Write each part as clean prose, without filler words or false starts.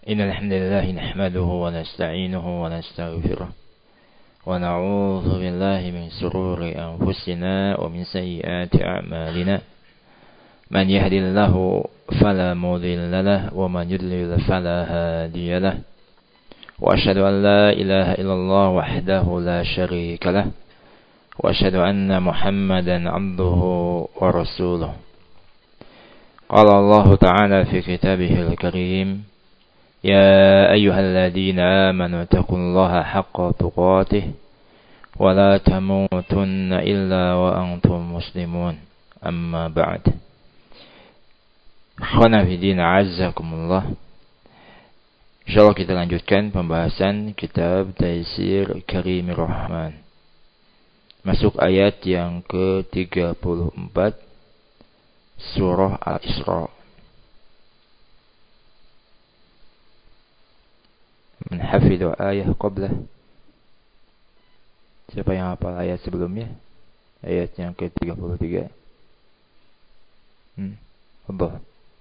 إن الحمد لله نحمده ونستعينه ونستغفره ونعوذ بالله من شرور أنفسنا ومن سيئات أعمالنا من يهد الله فلا مضل له ومن يضلل فلا هادي له وأشهد أن لا إله إلا الله وحده لا شريك له وأشهد أن محمدا عبده ورسوله قال الله تعالى في كتابه الكريم يا أيها الذين آمنوا اتقوا الله حق تقاته ولا تموتن إلا وأنتم مسلمون أما بعد Ikhwana fi din a'azzakumullah. Insyaallah kita lanjutkan pembahasan kitab Taisir Karimir Rahman. Masuk ayat yang ke-34 surah Al-Isra. Man hafidha ayah qablah. Siapa yang hafal ayat sebelumnya? Ayat yang ke-33. Allah.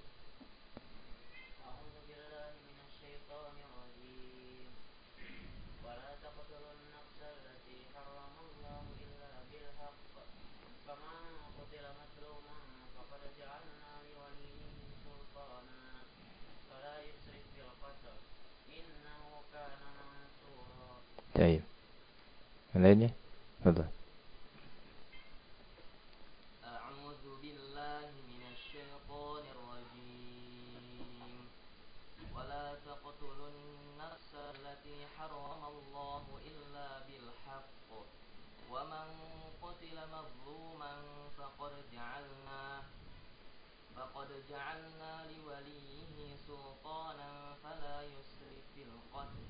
Baik. Yang lainnya? Betul. A'udzu billahi minasy syaithanir rajim. Wa la taqtulun nafsa allati haramallahu illa bil haqq. Wa man qutila mazluman faqad ja'alna li waliyhi sultanan fala yusrif fil qatl.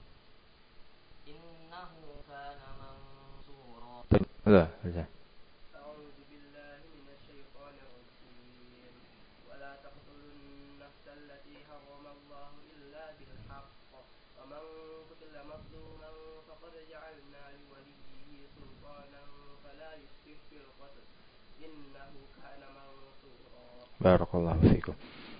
Innahu kana mansura. Betul. A'udzu billahi minasy syaithanir rajim. Wa la taqtulun nafsa allati haramallahu illa bil haqq. Wa man qutila mazluman faqad ja'alna li waliyhi sultanan fala yusrif fil qatl. Innahu kana mansura. Barakallahu fikum.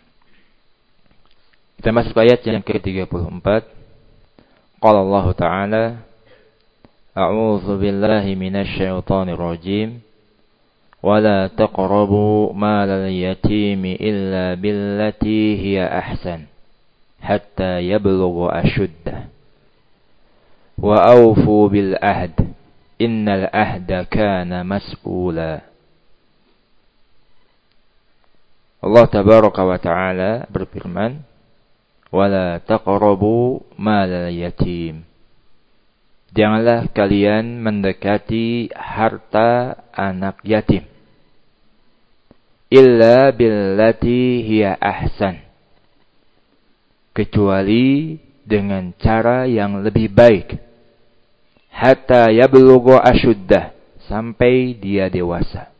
Kita masuk ayat yang ke-34. Qala Allah Ta'ala A'udzu billahi minasy syaithanir rajim wa la taqrabu malal yatimi illa billati hiya ahsan hatta yablugha ashuddah wa awfu bil ahd innal ahda kana mas'ula. Allah Tabaraka wa Ta'ala berfirman, wala taqrabu malal yatim. Janganlah kalian mendekati harta anak yatim. Illa billati hiya ahsan. Kecuali dengan cara yang lebih baik. Hatta yablugha ashuddah. Sampai dia dewasa.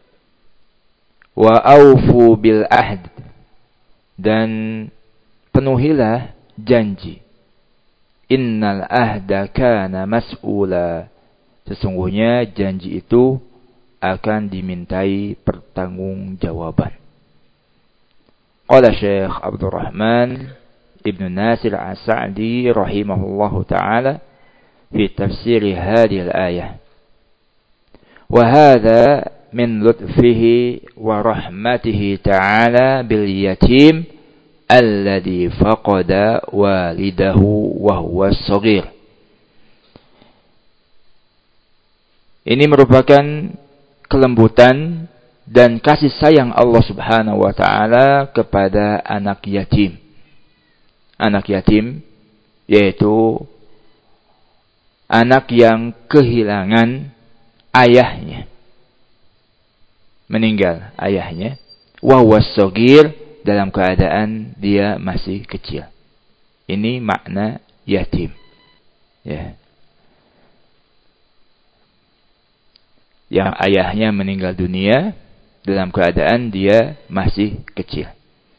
Wa aufu bil ahd. Dan penuhilah janji. Innal ahda kana mas'ula. Sesungguhnya janji itu akan dimintai pertanggungjawaban. Qala Syekh Abdul Rahman Ibn Nasir As-Sa'di rahimahullahu ta'ala fi tafsir hadhihi al-ayah. Wa hadha min lutfihi wa rahmatihi ta'ala bil yatim alladhi faqada walidahu wa huwa shaghir. Ini merupakan kelembutan dan kasih sayang Allah Subhanahu wa taala kepada anak yatim. Anak yatim yaitu anak yang kehilangan ayahnya. Meninggal ayahnya, wa huwa shaghir, dalam keadaan dia masih kecil. Ini makna yatim. Ya. Yang ayahnya meninggal dunia dalam keadaan dia masih kecil.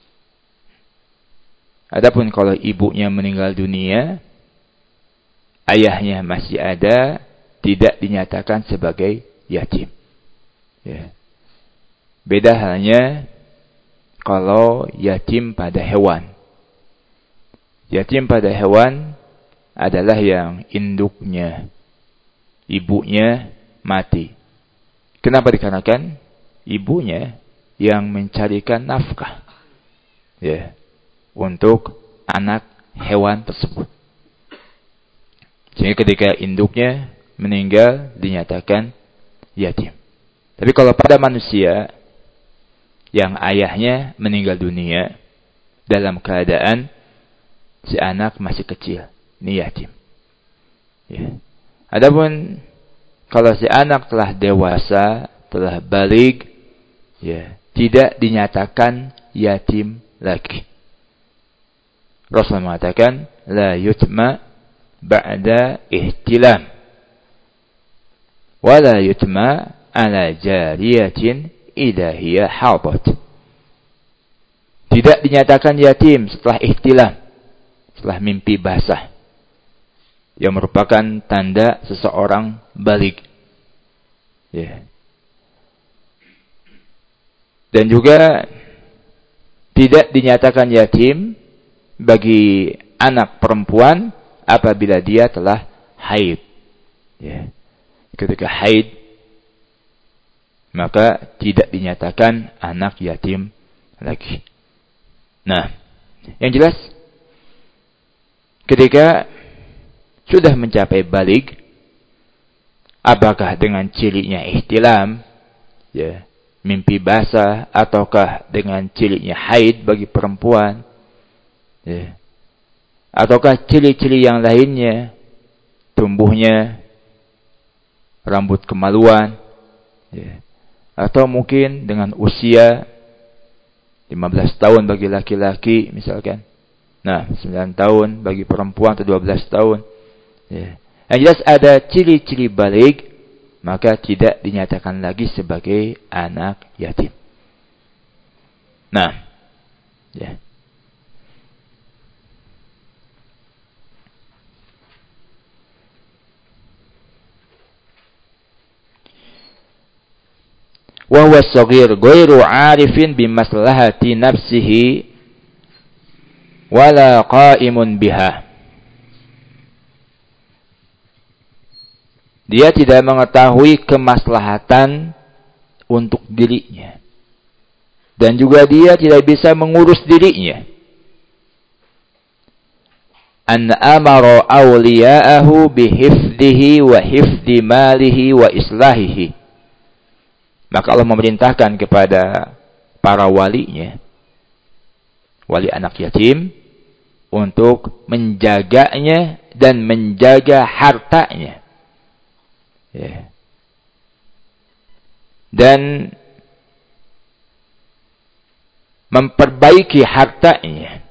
Adapun kalau ibunya meninggal dunia, ayahnya masih ada, tidak dinyatakan sebagai yatim. Ya. Beda halnya kalau yatim pada hewan. Yatim pada hewan adalah yang induknya, ibunya mati. Kenapa? Dikarenakan ibunya yang mencarikan nafkah, ya, untuk anak hewan tersebut. Sehingga ketika induknya meninggal dinyatakan yatim. Tapi kalau pada manusia yang ayahnya meninggal dunia dalam keadaan si anak masih kecil, ini yatim. Ya. Adapun kalau si anak telah dewasa, telah baligh, ya, tidak dinyatakan yatim lagi. Rasulullah mengatakan, la yutma ba'da ihtilam. Wa la yutma ala jariyatin idha hiya hadat. Tidak dinyatakan yatim setelah ihtilam, setelah mimpi basah, yang merupakan tanda seseorang baligh. Ya. Dan juga tidak dinyatakan yatim bagi anak perempuan apabila dia telah haid. Ya. Ketika haid, maka tidak dinyatakan anak yatim lagi. Nah, yang jelas, ketika sudah mencapai baligh, apakah dengan cirinya ihtilam, ya, mimpi basah, ataukah dengan cirinya haid bagi perempuan, ya, ataukah ciri-ciri yang lainnya, tumbuhnya rambut kemaluan, ya, atau mungkin dengan usia 15 tahun bagi laki-laki misalkan, nah 9 tahun bagi perempuan, atau 12 tahun, ya. Yang jelas ada ciri-ciri baligh, maka tidak dinyatakan lagi sebagai anak yatim. Nah, ya. Wa huwa shaghir ghairu 'arifin bi maslahati nafsihi wala qa'imun biha. Dia tidak mengetahui kemaslahatan untuk dirinya. Dan juga dia tidak bisa mengurus dirinya. An amara awliya'ahu bihifdihi wa hifdi malihi wa islahihi. Maka Allah memerintahkan kepada para walinya, wali anak yatim, untuk menjaganya dan menjaga hartanya. Ya. Dan memperbaiki hartanya.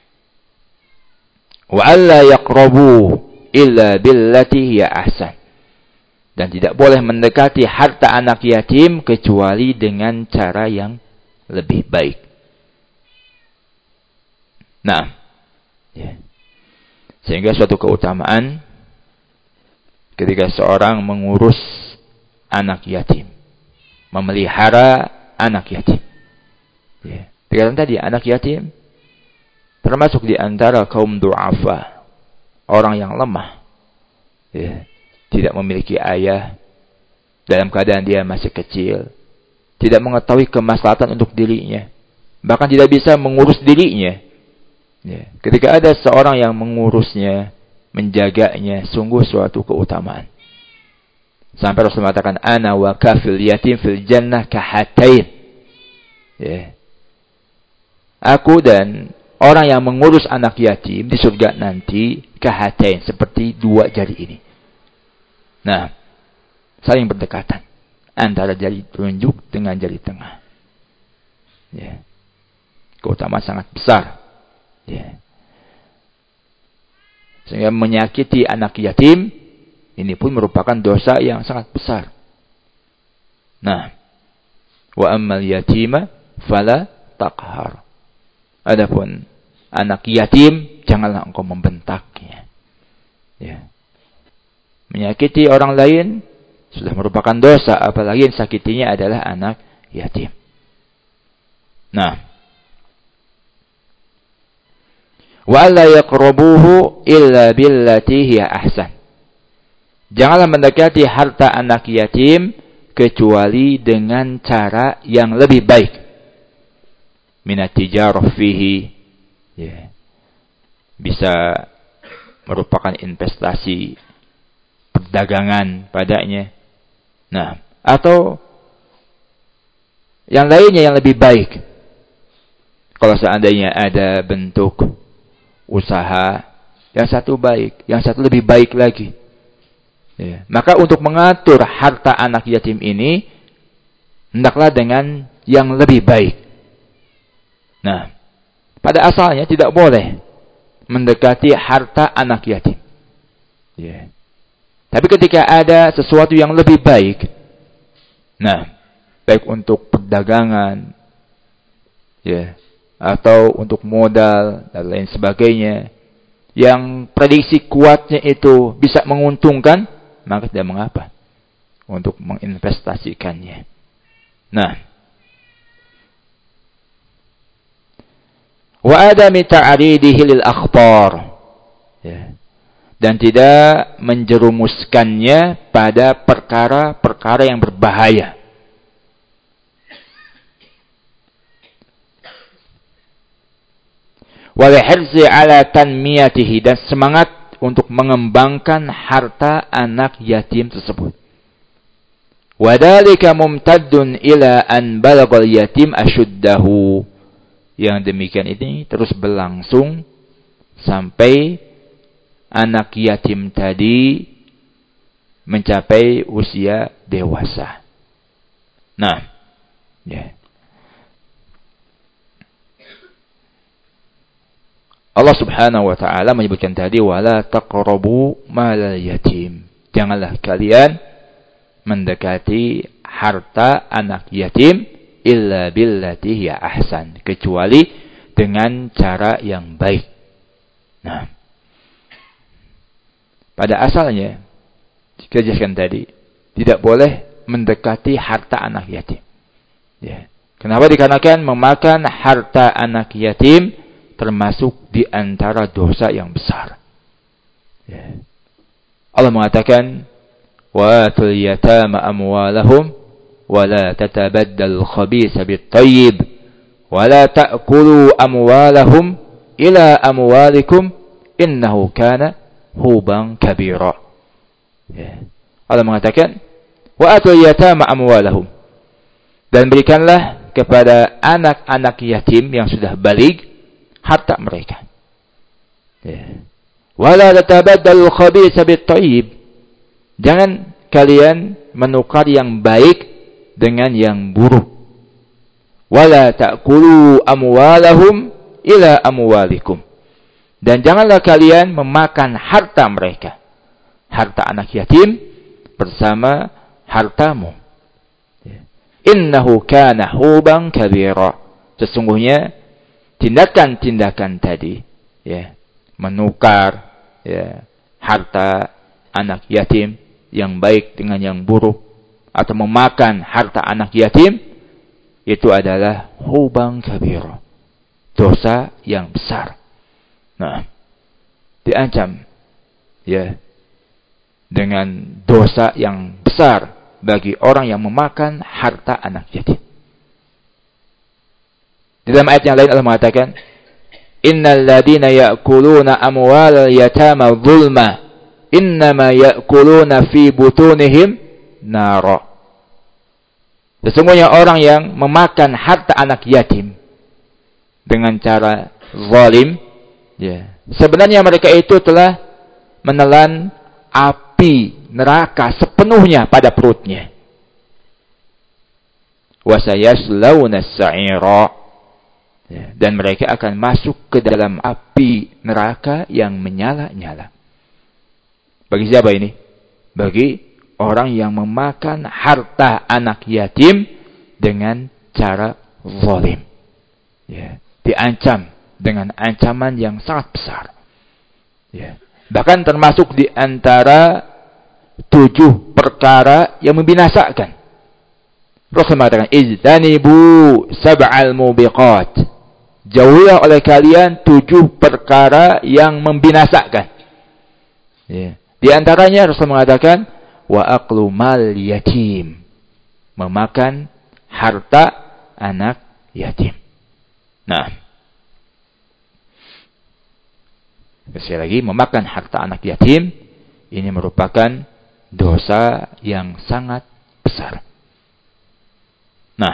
Wa alla yaqrabu illa billati hiya ahsan. Dan tidak boleh mendekati harta anak yatim kecuali dengan cara yang lebih baik. Nah, ya. Sehingga suatu keutamaan ketika seorang mengurus anak yatim, memelihara anak yatim. Ya. Dikatakan tadi, anak yatim termasuk di antara kaum du'afa, orang yang lemah. Ya. Tidak memiliki ayah, dalam keadaan dia masih kecil, tidak mengetahui kemaslahatan untuk dirinya, bahkan tidak bisa mengurus dirinya. Ya. Ketika ada seorang yang mengurusnya, menjaganya, sungguh suatu keutamaan. Sampai Rasul mengatakan, ana wa kafil yatim fil jannah kahatain. Ya. Aku dan orang yang mengurus anak yatim di surga nanti kahatain, seperti dua jari ini. Nah, saling berdekatan antara jari telunjuk dengan jari tengah. Ya. Keutamaan sangat besar. Ya. Sehingga menyakiti anak yatim, ini pun merupakan dosa yang sangat besar. Nah, wa ammal yatima fala taqhar. Adapun anak yatim, janganlah engkau membentaknya. Ya. Menyakiti orang lain sudah merupakan dosa, apalagi yang sakitinya adalah anak yatim. Nah, Wa alla yaqrabuhu illa billati hiya ahsan. Janganlah mendekati harta anak yatim kecuali dengan cara yang lebih baik. Minat tijarah fihi, ya, bisa merupakan investasi perdagangan padanya. Nah, atau yang lainnya yang lebih baik. Kalau seandainya ada bentuk usaha yang satu baik, yang satu lebih baik lagi, ya, maka untuk mengatur harta anak yatim ini hendaklah dengan yang lebih baik. Nah, pada asalnya tidak boleh mendekati harta anak yatim. Ya. Tapi ketika ada sesuatu yang lebih baik, nah, baik untuk perdagangan, ya, atau untuk modal dan lain sebagainya, yang prediksi kuatnya itu bisa menguntungkan, maka tidak mengapa untuk menginvestasikannya. Nah, wa adami ta'ridihi lil akhtar, ya, dan tidak menjerumuskannya pada perkara-perkara yang berbahaya. Wa lihirzi ala tanmiyatihi, dan semangat untuk mengembangkan harta anak yatim tersebut. Wa dzalika mumtaddun ila an balagal yatim ashuddahu. Yang demikian ini terus berlangsung sampai anak yatim tadi mencapai usia dewasa. Nah, ya. Allah Subhanahu wa taala menyebutkan tadi wala taqrabu malal yatim. Janganlah kalian mendekati harta anak yatim illa billati hiya ahsan, kecuali dengan cara yang baik. Nah, pada asalnya kita jelaskan tadi tidak boleh mendekati harta anak yatim. Ya. Kenapa? Dikarenakan memakan harta anak yatim termasuk di antara dosa yang besar. Ya. Allah mengatakan, wa atul yatama amwalahum wa la tatabaddal khabisa bit-tayyib wa la ta'kulu amwalahum ila amwalikum innahu kana huban kabira. Ya. Allah mengatakan, wa atul yatama amwalahum, dan berikanlah kepada anak-anak yatim yang sudah baligh harta mereka. Ya. Wala tatabaddal khabisa bit-tayyib, jangan kalian menukar yang baik dengan yang buruk. Wala ta'kulu amwalahum ila amwalikum, dan janganlah kalian memakan harta mereka, harta anak yatim bersama hartamu. Ya. Innahu kana huban kabira, sesungguhnya tindakan-tindakan tadi, ya, menukar, ya, harta anak yatim yang baik dengan yang buruk, atau memakan harta anak yatim, itu adalah huban kabira, dosa yang besar. Nah, diancam, ya, dengan dosa yang besar bagi orang yang memakan harta anak yatim. Di dalam ayat yang lain Allah mengatakan, innal ladina ya'kuluna amwalal yatama zulma innama ya'kuluna fi butunihim nara. Sesungguhnya orang yang memakan harta anak yatim dengan cara zalim, ya, sebenarnya mereka itu telah menelan api neraka sepenuhnya pada perutnya. Wa sayaslawna as-sa'ira, ya, dan mereka akan masuk ke dalam api neraka yang menyala-nyala. Bagi siapa ini? Bagi orang yang memakan harta anak yatim dengan cara zalim. Ya, diancam dengan ancaman yang sangat besar. Ya. Bahkan termasuk di antara 7 perkara yang membinasakan. Rasul mengatakan, ijtanibu sab'al mubiqat. jauhilah oleh kalian 7 perkara yang membinasakan. Ya. Di antaranya Rasul mengatakan, wa aqlu mal yatim, memakan harta anak yatim. Nah, sekali lagi, memakan harta anak yatim ini merupakan dosa yang sangat besar. Nah,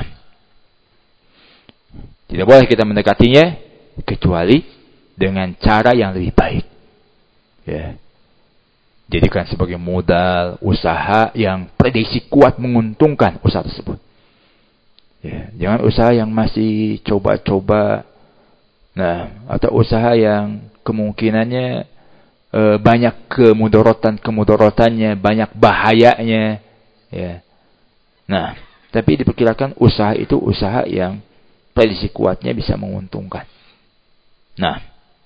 tidak boleh kita mendekatinya kecuali dengan cara yang lebih baik. Ya. Jadikan sebagai modal usaha yang prediksi kuat menguntungkan usaha tersebut. Ya, jangan usaha yang masih coba-coba. Nah, atau usaha yang kemungkinannya banyak kemudorotannya, banyak bahayanya. Ya. Nah, tapi diperkirakan usaha itu usaha yang prediksi kuatnya bisa menguntungkan. Nah,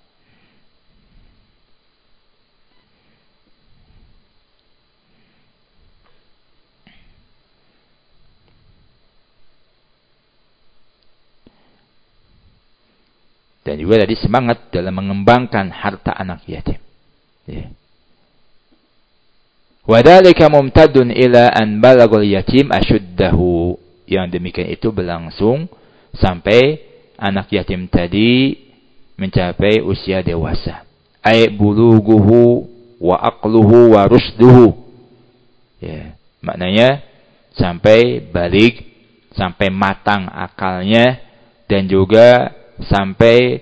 dan juga tadi semangat dalam mengembangkan harta anak yatim. Ya. Wadhalika mumtadun ila an balagul yatim ashuddahu. Yang demikian itu berlangsung sampai anak yatim tadi mencapai usia dewasa. Ay bulughuhu wa aqluhu wa rusduhu. Ya, maknanya sampai balik, sampai matang akalnya, dan juga sampai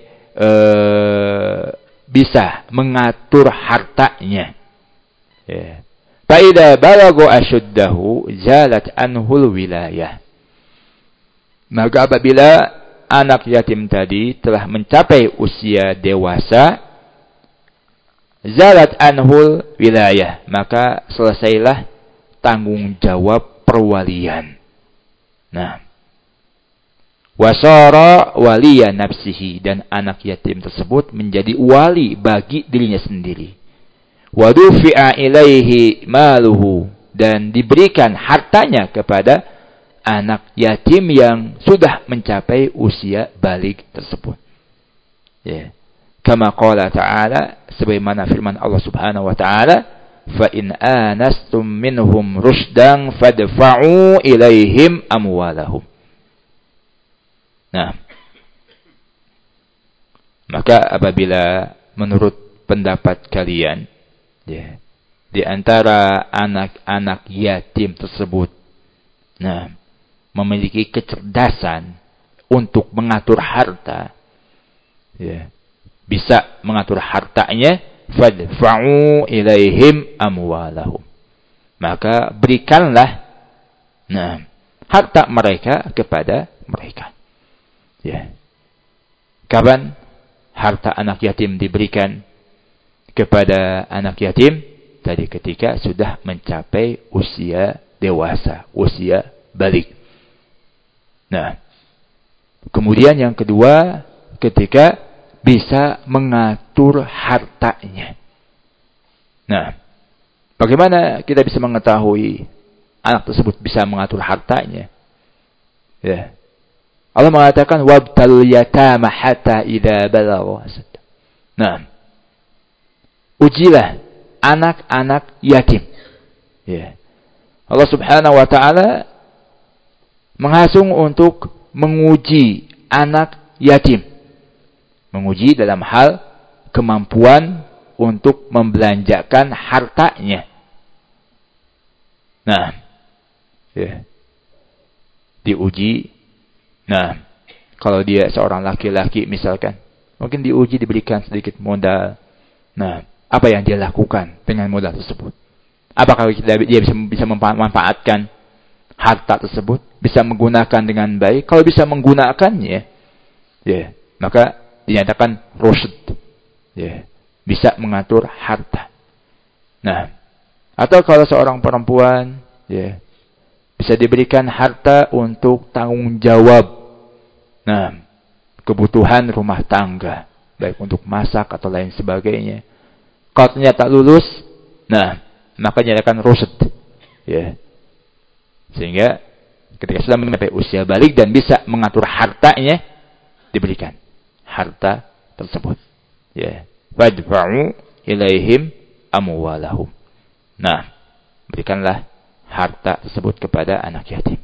bisa mengatur hartanya. Ya. Fa idza balagu ashuddahu zalat anhul wilayah. Maka apabila anak yatim tadi telah mencapai usia dewasa, zalat anhul wilayah, maka selesailah tanggung jawab perwalian. Nah, wasara waliya nafsihi, dan anak yatim tersebut menjadi wali bagi dirinya sendiri. Wadufi'a ilaihi maluhu, dan diberikan hartanya kepada anak yatim yang sudah mencapai usia balik tersebut. Ya. Kama qala ta'ala, sebagaimana firman Allah Subhanahu wa ta'ala, fa in anastum minhum rushdan fadfa'u ilaihim amwalahum. Nah, maka apabila menurut pendapat kalian, ya, di antara anak-anak yatim tersebut, nah, memiliki kecerdasan untuk mengatur harta, ya, bisa mengatur hartanya, fadfa'u ilaihim amwalahum, maka berikanlah, nah, harta mereka kepada mereka. Ya. Kapan harta anak yatim diberikan kepada anak yatim? Tadi ketika sudah mencapai usia dewasa, usia balik. Nah, kemudian yang kedua, ketika bisa mengatur hartanya. Nah, bagaimana kita bisa mengetahui anak tersebut bisa mengatur hartanya? Ya. Allah mengatakan wabtalul yatama hatta idza balagha. Nah, ujilah anak-anak yatim. Ya. Allah Subhanahu wa taala menghasung untuk menguji anak yatim. Menguji dalam hal kemampuan untuk membelanjakan hartanya. Nah, ya. Diuji. Nah, kalau dia seorang laki-laki misalkan, mungkin diuji, diberikan sedikit modal. Nah, apa yang dia lakukan dengan modal tersebut? Apakah dia bisa memanfaatkan harta tersebut? Bisa menggunakan dengan baik? Kalau bisa menggunakannya, ya, maka dinyatakan rusyd. Ya, bisa mengatur harta. Nah, atau kalau seorang perempuan, ya, bisa diberikan harta untuk tanggung jawab. Nah, kebutuhan rumah tangga, baik untuk masak atau lain sebagainya. Kalau ternyata lulus, nah, maka nyatakan rusyd. Ya. Sehingga ketika sudah mencapai usia balik dan bisa mengatur hartanya, diberikan harta tersebut. Ya. Fadfa'u ilaihim amwalahum. Nah, berikanlah harta tersebut kepada anak yatim.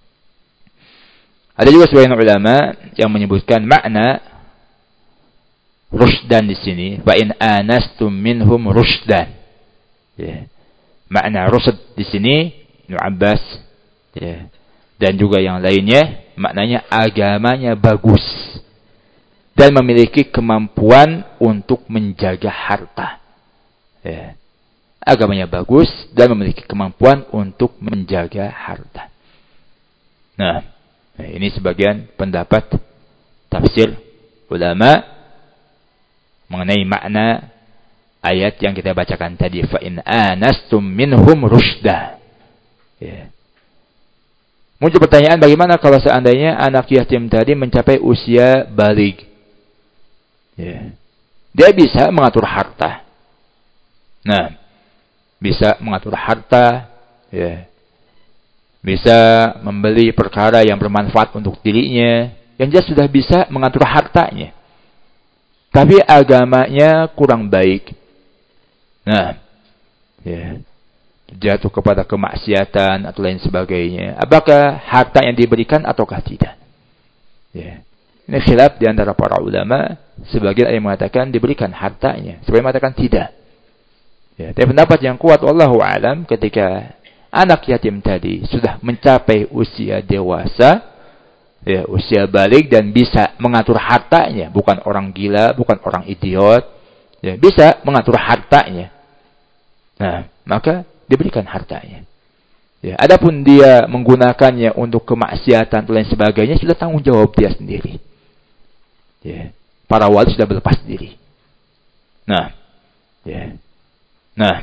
Ada juga sebagian ulama yang menyebutkan makna rushdan di sini, fa in anastum minhum rushdan. Ya. Makna rushd di sini Ibnu Abbas, ya, dan juga yang lainnya, maknanya agamanya bagus dan memiliki kemampuan untuk menjaga harta. Ya. Agamanya bagus dan memiliki kemampuan untuk menjaga harta. Nah, ini sebagian pendapat tafsir ulama mengenai makna ayat yang kita bacakan tadi, fa in anastum minhum rushda. Ya. Muncul pertanyaan, bagaimana kalau seandainya anak yatim tadi mencapai usia baligh? Ya. Dia bisa mengatur harta. Nah, bisa mengatur harta, ya. Bisa membeli perkara yang bermanfaat untuk dirinya, yang jelas sudah bisa mengatur hartanya. Tapi agamanya kurang baik. Nah, ya, jatuh kepada kemaksiatan atau lain sebagainya. Apakah harta yang diberikan ataukah tidak? Ya. Ini khilaf di antara para ulama. Sebagian yang mengatakan diberikan hartanya, sebagian mengatakan tidak. Ya, tapi pendapat yang kuat wallahu alam, ketika anak yatim tadi sudah mencapai usia dewasa, ya, usia baligh dan bisa mengatur hartanya, bukan orang gila, bukan orang idiot, ya, bisa mengatur hartanya. Nah, maka diberikan hartanya. Ya, adapun dia menggunakannya untuk kemaksiatan dan lain sebagainya, sudah tanggung jawab dia sendiri. Ya, para wali sudah berlepas diri. Nah, ya. Nah,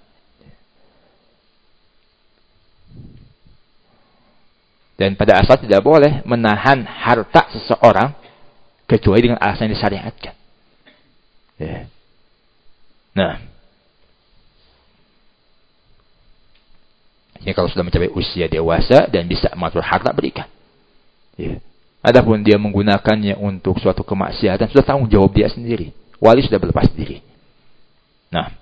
dan pada asal tidak boleh menahan harta seseorang kecuali dengan alasan yang disyariatkan. Ya. Nah, ya, kalau sudah mencapai usia dewasa dan bisa mengatur harta, berikan. Ya. Adapun dia menggunakannya untuk suatu kemaksiatan, sudah tanggung jawab dia sendiri. Wali sudah berlepas diri. Nah,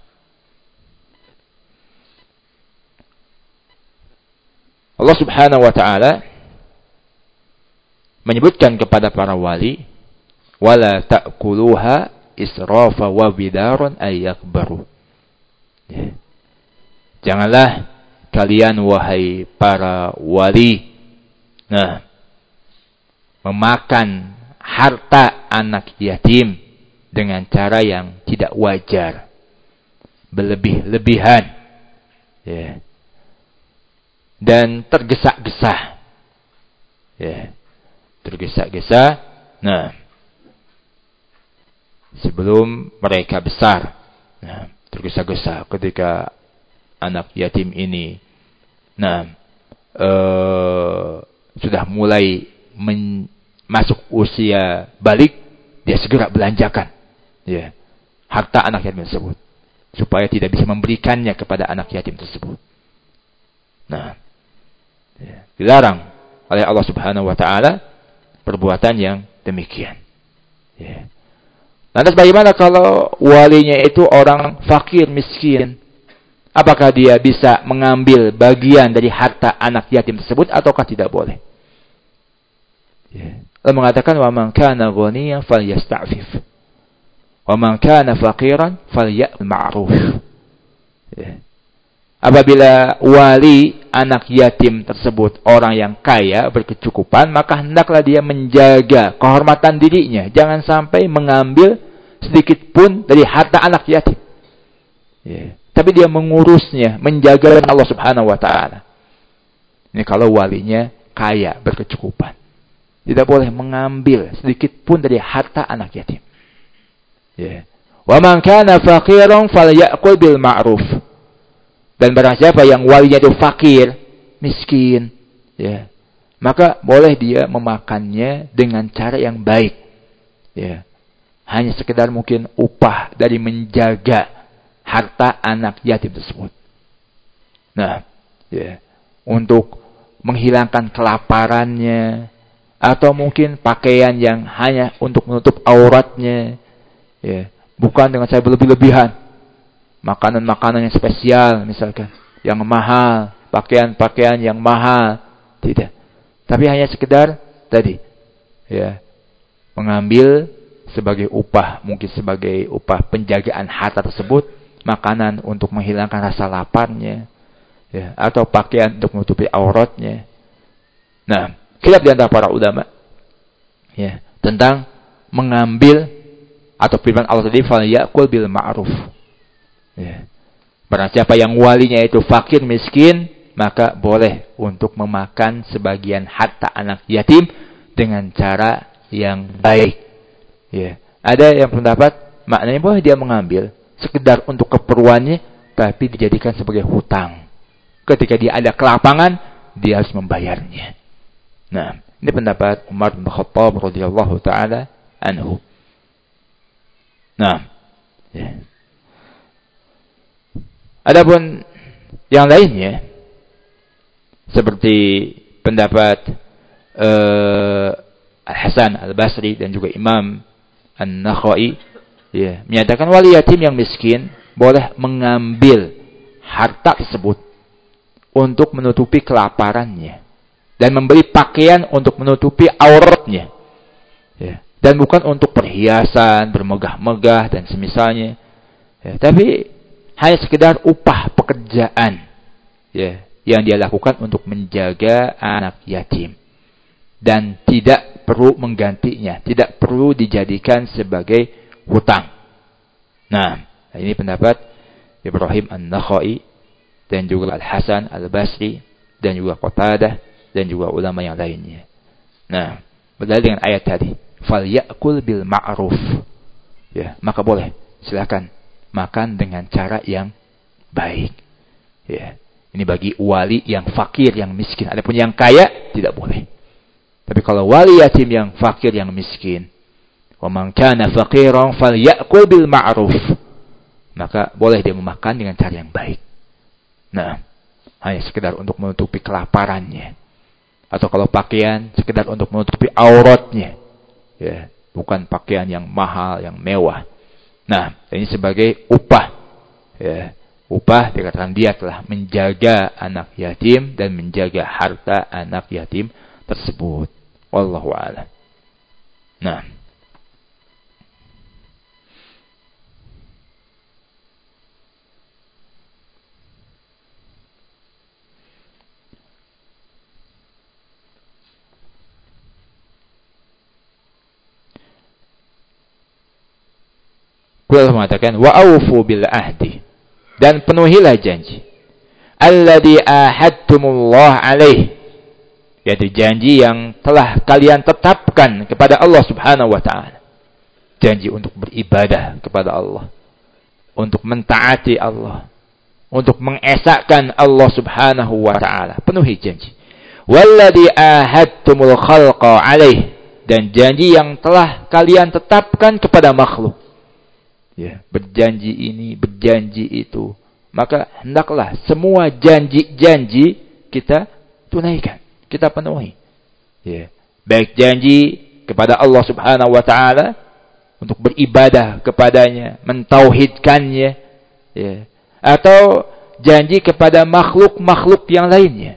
Allah Subhanahu wa taala menyebutkan kepada para wali, wala ta'kuluha israfa wa bidaran ay yakbaru. Ya. Janganlah kalian wahai para wali, nah, memakan harta anak yatim dengan cara yang tidak wajar, berlebih-lebihan, ya, dan tergesa-gesa, ya, tergesa-gesa. Nah, sebelum mereka besar, nah, tergesa-gesa ketika anak yatim ini, nah, sudah mulai masuk usia balik, dia segera belanjakan, ya, harta anak yatim tersebut, supaya tidak bisa memberikannya kepada anak yatim tersebut. Nah, ya, dilarang oleh Allah Subhanahu wa taala perbuatan yang demikian. Ya. Lantas bagaimana kalau walinya itu orang fakir miskin? Apakah dia bisa mengambil bagian dari harta anak yatim tersebut ataukah tidak boleh? Ya. Allah mengatakan, wa man kana ghaniyan falyasta'fif, wa man kana faqiran falya'kul ma'ruf. Ya. Apabila wali anak yatim tersebut orang yang kaya, berkecukupan, maka hendaklah dia menjaga kehormatan dirinya. Jangan sampai mengambil sedikit pun dari harta anak yatim. Ya. Tapi dia mengurusnya, menjaga Allah Subhanahu wa taala. Ini kalau walinya kaya, berkecukupan. Tidak boleh mengambil sedikit pun dari harta anak yatim. Ya. Wa man kana faqiran falyakul bil ma'ruf. Dan barang siapa yang walinya itu fakir, miskin, ya, maka boleh dia memakannya dengan cara yang baik. Ya. Hanya sekedar mungkin upah dari menjaga harta anak yatim tersebut. Nah, ya, untuk menghilangkan kelaparannya, atau mungkin pakaian yang hanya untuk menutup auratnya, ya, bukan dengan cara berlebih-lebihan, makanan-makanan yang spesial misalkan, yang mahal, pakaian-pakaian yang mahal, tidak. Tapi hanya sekedar tadi, ya, mengambil sebagai upah, mungkin sebagai upah penjagaan harta tersebut, makanan untuk menghilangkan rasa laparnya, ya, atau pakaian untuk menutupi auratnya. Nah, khilaf di antara para ulama, ya, tentang mengambil atau firman Allah tadi, fal ya'kul bil ma'ruf. Ya. Barang siapa yang walinya itu fakir miskin, maka boleh untuk memakan sebagian harta anak yatim dengan cara yang baik. Ya. Ada yang pendapat maknanya boleh dia mengambil sekedar untuk keperluannya, tapi dijadikan sebagai hutang. Ketika dia ada kelapangan, dia harus membayarnya. Nah, ini pendapat Umar bin Khattab radhiyallahu taala anhu. Nah, ya. Adapun yang lainnya, seperti pendapat Al-Hasan Al-Basri dan juga Imam An-Nakhai, ya, menyatakan wali yatim yang miskin boleh mengambil harta tersebut untuk menutupi kelaparannya dan membeli pakaian untuk menutupi auratnya, ya, dan bukan untuk perhiasan bermegah-megah dan semisalnya, ya, tapi hanya sekedar upah pekerjaan, ya, yang dia lakukan untuk menjaga anak yatim. Dan tidak perlu menggantinya, tidak perlu dijadikan sebagai hutang. Nah, ini pendapat Ibrahim An-Nakhai dan juga Al-Hasan Al-Basri dan juga Qatadah dan juga ulama yang lainnya. Nah, berdalil dengan ayat tadi, fal ya'kul bil ma'ruf. Ya, maka boleh, silakan makan dengan cara yang baik. Ya, ini bagi wali yang fakir, yang miskin. Adapun yang kaya tidak boleh. Tapi kalau wali yatim yang fakir, yang miskin, wa man kana faqiran falyakul bil ma'ruf, maka boleh dia memakan dengan cara yang baik. Nah, hanya sekedar untuk menutupi kelaparannya. Atau kalau pakaian, sekedar untuk menutupi auratnya. Ya, bukan pakaian yang mahal, yang mewah. Nah, ini sebagai upah. Ya, upah dikatakan dia telah menjaga anak yatim dan menjaga harta anak yatim tersebut. Wallahu a'lam. Nah, Allah mengatakan wa aufu bil ahdi, dan penuhilah janji alladzi ahadtumullah alaih, yaitu janji yang telah kalian tetapkan kepada Allah Subhanahu wa taala. Janji untuk beribadah kepada Allah, untuk mentaati Allah, untuk mengesahkan Allah Subhanahu wa taala. Penuhi janji. Walladzi ahadtumul khalqa alaih, dan janji yang telah kalian tetapkan kepada makhluk. Ya, berjanji ini, berjanji itu. Maka hendaklah semua janji-janji kita tunaikan, kita penuhi. Ya, baik janji kepada Allah Subhanahu wa taala untuk beribadah kepadanya, mentauhidkannya, ya, atau janji kepada makhluk-makhluk yang lainnya.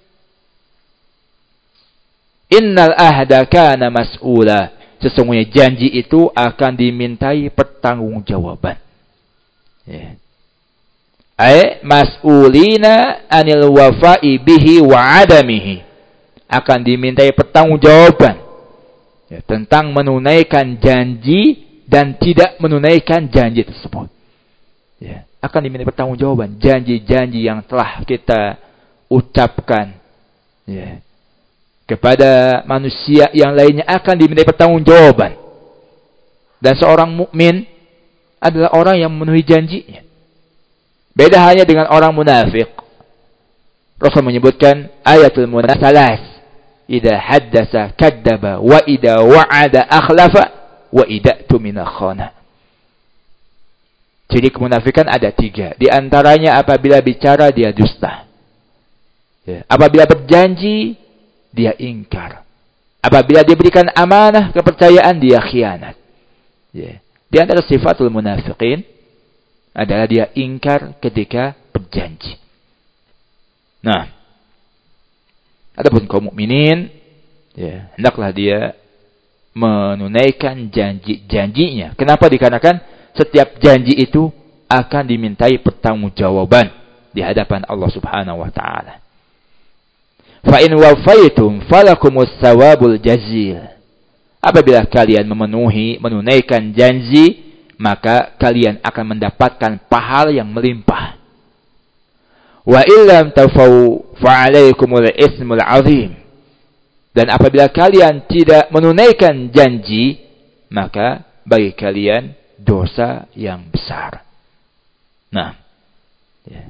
Innal ahda kana mas'ula, sesungguhnya janji itu akan dimintai pertanggungjawaban. Ya. Ay mas'ulina anil wafa'i bihi wa adamihi, akan dimintai pertanggungjawaban, ya, tentang menunaikan janji dan tidak menunaikan janji tersebut. Ya, akan dimintai pertanggungjawaban janji-janji yang telah kita ucapkan, ya, kepada manusia yang lainnya akan dimintai pertanggungjawaban. Dan seorang mukmin adalah orang yang memenuhi janjinya. Beda hanya dengan orang munafik. Rasul menyebutkan ayatul munafiq salas. Idza haddasa kadzdzaba wa idza wa'ada akhlafa wa idza tumina khana. Jadi kemunafikan ada 3. Di antaranya apabila bicara dia dusta. Ya. Apabila berjanji dia ingkar. Apabila diberikan amanah, kepercayaan, dia khianat. Ya. Di antara sifatul munafiqin adalah dia ingkar ketika berjanji. Nah, adapun kaum mukminin, ya, hendaklah dia menunaikan janji-janjinya. Kenapa? Dikarenakan setiap janji itu akan dimintai pertanggungjawaban di hadapan Allah Subhanahu wa taala. Fa in wafaitum falakumus sawabul jazil. Apabila kalian menunaikan janji, maka kalian akan mendapatkan pahala yang melimpah. Wa illam tafau fa'alaikumul ismul azim. Dan apabila kalian tidak menunaikan janji, maka bagi kalian dosa yang besar. Nah, ya.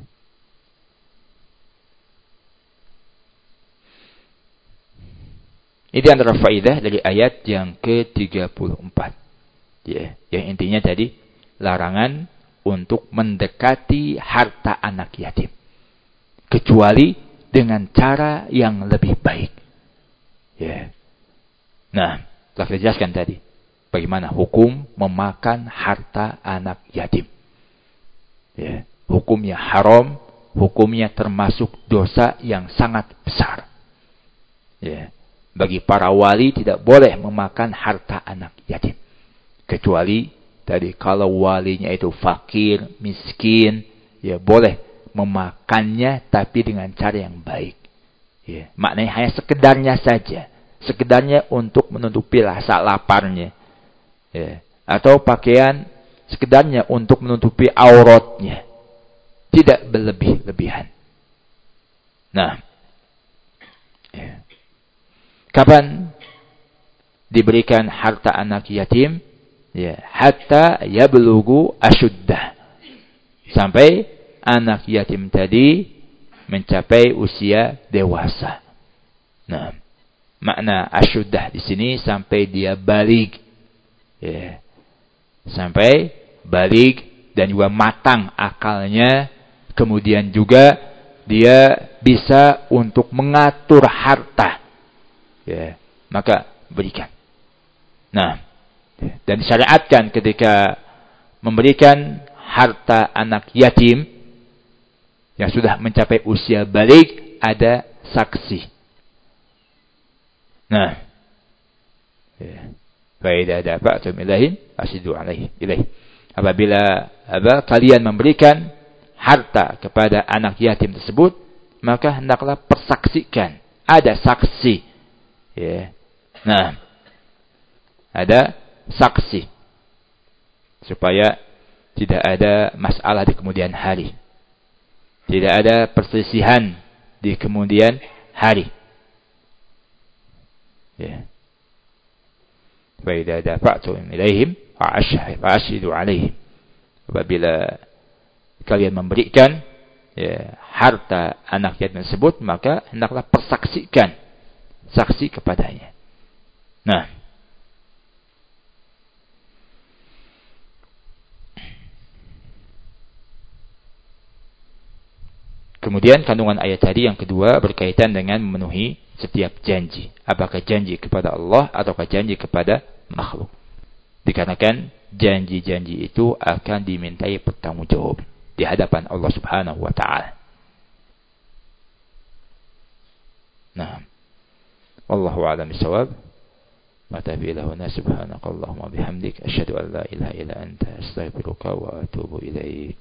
Ini antara faidah dari ayat yang ke-34. Ya, yang intinya tadi larangan untuk mendekati harta anak yatim kecuali dengan cara yang lebih baik. Ya. Nah, telah kita jelaskan tadi bagaimana hukum memakan harta anak yatim. Ya, hukumnya haram, hukumnya termasuk dosa yang sangat besar. Ya. Bagi para wali tidak boleh memakan harta anak yatim. Kecuali tadi kalau walinya itu fakir, miskin, ya boleh memakannya tapi dengan cara yang baik. Ya, maknanya hanya sekedarnya saja. Sekedarnya untuk menutupi rasa laparnya. Ya, atau pakaian sekedarnya untuk menutupi auratnya. Tidak berlebih-lebihan. Nah, ya. Kapan diberikan harta anak yatim? Ya, hatta yablughu asyuddah. Sampai anak yatim tadi mencapai usia dewasa. Nah, makna asyuddah di sini sampai dia balig. Ya. Sampai balig dan juga matang akalnya, kemudian juga dia bisa untuk mengatur harta. Ya, maka berikan. Nah, dan disyariatkan ketika memberikan harta anak yatim yang sudah mencapai usia baligh ada saksi. Nah, fa idza dafa'tum ilaihim ashidu ilaih. Apabila kalian memberikan harta kepada anak yatim tersebut, maka hendaklah persaksikan, ada saksi. Ya. Nah, ada saksi supaya tidak ada masalah di kemudian hari. Tidak ada perselisihan di kemudian hari. Ya. Fa idza dafa'tum ilaihim fa'ashhidu 'alaihim. Apabila kalian memberikan ya, harta anak yatim tersebut, maka hendaklah persaksikan saksi kepadanya. Nah, kemudian kandungan ayat tadi yang kedua berkaitan dengan memenuhi setiap janji. Apakah janji kepada Allah ataukah janji kepada makhluk. Dikarenakan janji-janji itu akan dimintai pertanggungjawab di hadapan Allah Subhanahu wa taala. Nah, wallahu a'lam bishawab. Ma tabi'lahu subhanakallahumma bihamdik asyhadu an la ilaha illa anta astaghfiruka wa atubu ilaik.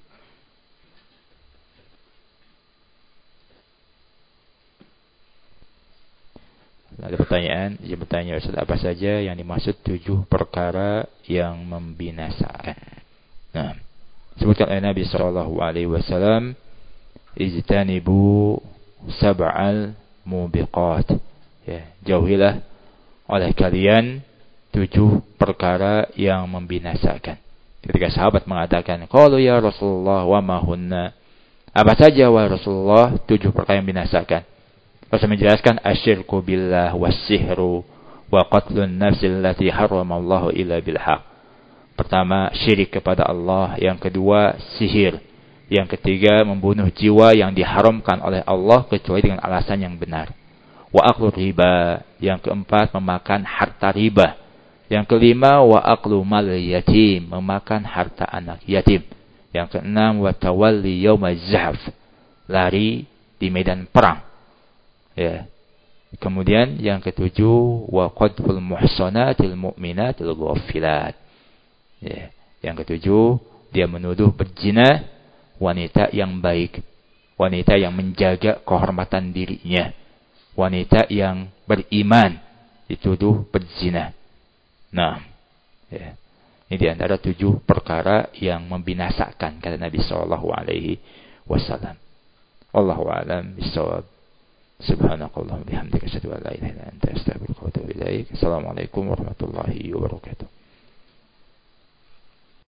Ada pertanyaan, dia bertanya, Ustaz, apa saja yang dimaksud 7 perkara yang membinasakan? Nah, sebutkan oleh Nabi sallallahu alaihi wasallam, ijtanibu sab'al mubiqat. Ya, jauhilah oleh kalian 7 perkara yang membinasakan. Ketika sahabat mengatakan, qalu ya Rasulullah wa ma hunna? Apa saja wahai Rasulullah 7 perkara yang membinasakan? Rasul menjelaskan asyirku billah was-sihru wa qatlun nafsi allati harramallahu illa bil haq. Pertama, syirik kepada Allah. Yang kedua, sihir. Yang ketiga, membunuh jiwa yang diharamkan oleh Allah kecuali dengan alasan yang benar. wa aklu riba. Yang keempat, memakan harta riba. Yang kelima, wa aklu mal yatim, memakan harta anak yatim. Yang keenam, wa tawalli yaumaz zahf, lari di medan perang. Ya. Kemudian yang ketujuh, wa qadful muhsanatil mu'minatil ghafilat. Ya. Yang ketujuh, dia menuduh berzina wanita yang baik, wanita yang menjaga kehormatan dirinya, wanita yang beriman dituduh berzina. Nah, ya. Ini di antara 7 perkara yang membinasakan, kata Nabi sallallahu alaihi wasallam. Wallahu a'lam bishawab. Subhanakallahumma bihamdika asyhadu an la ilaha illa anta astaghfiruka wa atubu ilaik. Assalamualaikum warahmatullahi wabarakatuh.